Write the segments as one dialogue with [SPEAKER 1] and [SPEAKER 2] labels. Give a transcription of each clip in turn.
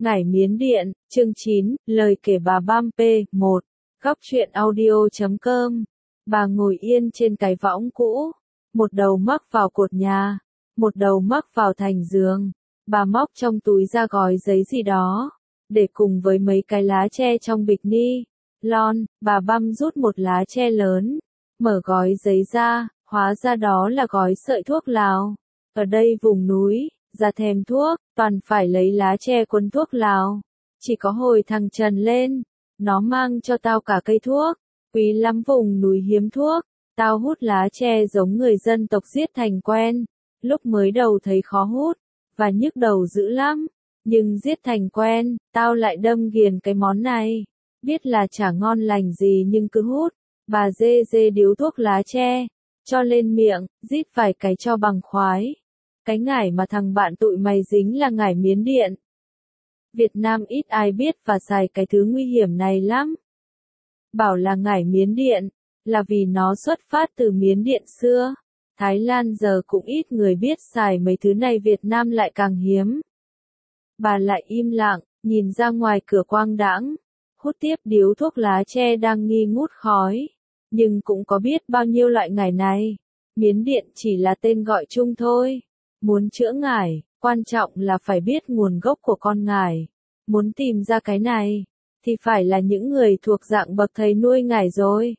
[SPEAKER 1] Ngải Miến Điện, chương 9, lời kể bà Bam P1, góc truyện audio.com. Bà ngồi yên trên cái võng cũ, một đầu mắc vào cột nhà, một đầu mắc vào thành giường. Bà móc trong túi ra gói giấy gì đó, để cùng với mấy cái lá tre trong bịch ni lon. Bà Băm rút một lá tre lớn, mở gói giấy ra, hóa ra đó là gói sợi thuốc lào. Ở đây vùng núi, ra thèm thuốc, toàn phải lấy lá tre cuốn thuốc lào. Chỉ có hồi thằng Trần lên, nó mang cho tao cả cây thuốc. Quý lắm vùng núi hiếm thuốc, tao hút lá tre giống người dân tộc giết thành quen. Lúc mới đầu thấy khó hút, và nhức đầu dữ lắm. Nhưng giết thành quen, tao lại đâm ghiền cái món này. Biết là chả ngon lành gì nhưng cứ hút. Bà dê dê điếu thuốc lá tre, cho lên miệng, rít vài cái cho bằng khoái. Cái ngải mà thằng bạn tụi mày dính là ngải Miến Điện. Việt Nam ít ai biết và xài cái thứ nguy hiểm này lắm. Bảo là ngải Miến Điện, là vì nó xuất phát từ Miến Điện xưa. Thái Lan giờ cũng ít người biết xài mấy thứ này, Việt Nam lại càng hiếm. Bà lại im lặng, nhìn ra ngoài cửa quang đãng, hút tiếp điếu thuốc lá tre đang nghi ngút khói. Nhưng cũng có biết bao nhiêu loại ngải này. Miến Điện chỉ là tên gọi chung thôi. Muốn chữa ngải, quan trọng là phải biết nguồn gốc của con ngải. Muốn tìm ra cái này, thì phải là những người thuộc dạng bậc thầy nuôi ngải rồi.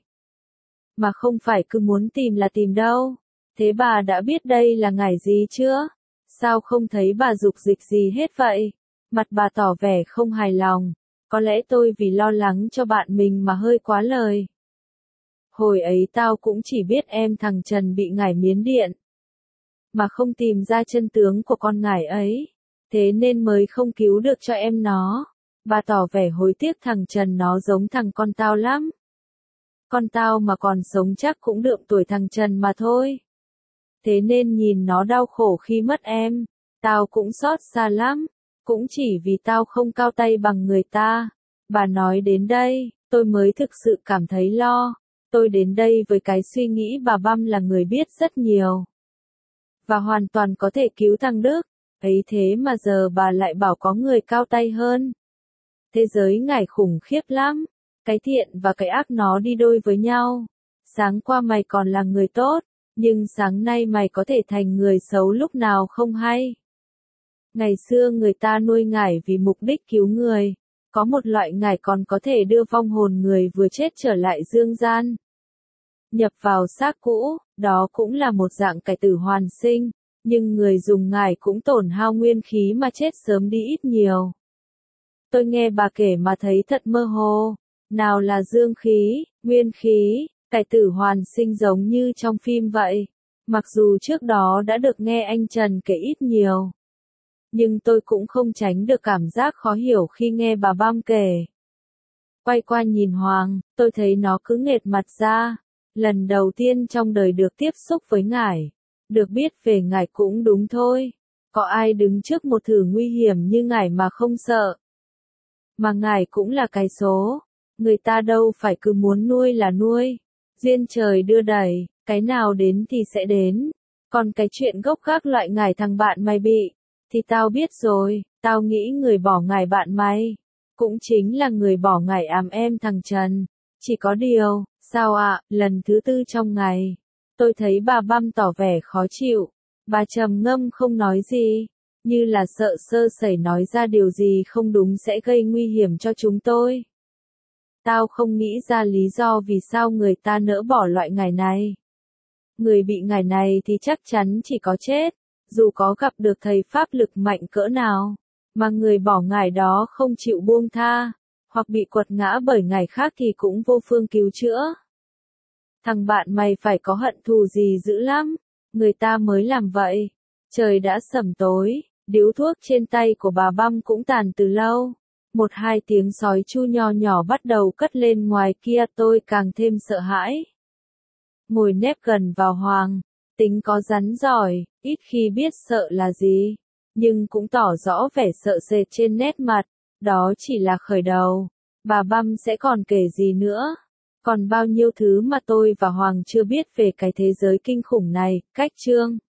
[SPEAKER 1] Mà không phải cứ muốn tìm là tìm đâu. Thế bà đã biết đây là ngải gì chưa? Sao không thấy bà dục dịch gì hết vậy? Mặt bà tỏ vẻ không hài lòng. Có lẽ tôi vì lo lắng cho bạn mình mà hơi quá lời. Hồi ấy tao cũng chỉ biết em thằng Trần bị ngải Miến Điện, mà không tìm ra chân tướng của con ngải ấy. Thế nên mới không cứu được cho em nó. Bà tỏ vẻ hối tiếc, thằng Trần nó giống thằng con tao lắm. Con tao mà còn sống chắc cũng đượm tuổi thằng Trần mà thôi. Thế nên nhìn nó đau khổ khi mất em, tao cũng xót xa lắm. Cũng chỉ vì tao không cao tay bằng người ta. Bà nói đến đây, tôi mới thực sự cảm thấy lo. Tôi đến đây với cái suy nghĩ bà Băm là người biết rất nhiều. Và hoàn toàn có thể cứu thằng Đức. Ấy thế mà giờ bà lại bảo có người cao tay hơn. Thế giới ngải khủng khiếp lắm. Cái thiện và cái ác nó đi đôi với nhau. Sáng qua mày còn là người tốt, nhưng sáng nay mày có thể thành người xấu lúc nào không hay. Ngày xưa người ta nuôi ngải vì mục đích cứu người. Có một loại ngải còn có thể đưa vong hồn người vừa chết trở lại dương gian, nhập vào xác cũ. Đó cũng là một dạng cải tử hoàn sinh. Nhưng người dùng ngải cũng tổn hao nguyên khí mà chết sớm đi ít nhiều. Tôi nghe bà kể mà thấy thật mơ hồ. Nào là dương khí, nguyên khí, cải tử hoàn sinh giống như trong phim vậy. Mặc dù trước đó đã được nghe anh Trần kể ít nhiều, nhưng tôi cũng không tránh được cảm giác khó hiểu khi nghe bà Băm kể. Quay qua nhìn Hoàng, tôi thấy nó cứ nghệt mặt ra. Lần đầu tiên trong đời được tiếp xúc với ngải. Được biết về ngải cũng đúng thôi. Có ai đứng trước một thử nguy hiểm như ngải mà không sợ. Mà ngải cũng là cái số. Người ta đâu phải cứ muốn nuôi là nuôi. Duyên trời đưa đẩy, cái nào đến thì sẽ đến. Còn cái chuyện gốc gác loại ngải thằng bạn mày bị, thì tao biết rồi. Tao nghĩ người bỏ ngải bạn mày cũng chính là người bỏ ngải ám em thằng Trần. Chỉ có điều, sao ạ, lần thứ 4 trong ngày, tôi thấy bà Băm tỏ vẻ khó chịu. Bà trầm ngâm không nói gì, như là sợ sơ sẩy nói ra điều gì không đúng sẽ gây nguy hiểm cho chúng tôi. Tao không nghĩ ra lý do vì sao người ta nỡ bỏ loại ngải này. Người bị ngải này thì chắc chắn chỉ có chết, dù có gặp được thầy pháp lực mạnh cỡ nào. Mà người bỏ ngải đó không chịu buông tha, hoặc bị quật ngã bởi ngải khác thì cũng vô phương cứu chữa. Thằng bạn mày phải có hận thù gì dữ lắm, người ta mới làm vậy. Trời đã sẩm tối, điếu thuốc trên tay của bà Băm cũng tàn từ lâu. 1-2 tiếng sói chu nho nhỏ bắt đầu cất lên ngoài kia, tôi càng thêm sợ hãi. Ngồi nép gần vào Hoàng, tính có rắn giỏi, ít khi biết sợ là gì, nhưng cũng tỏ rõ vẻ sợ sệt trên nét mặt. Đó chỉ là khởi đầu. Bà Băm sẽ còn kể gì nữa? Còn bao nhiêu thứ mà tôi và Hoàng chưa biết về cái thế giới kinh khủng này. Cách chương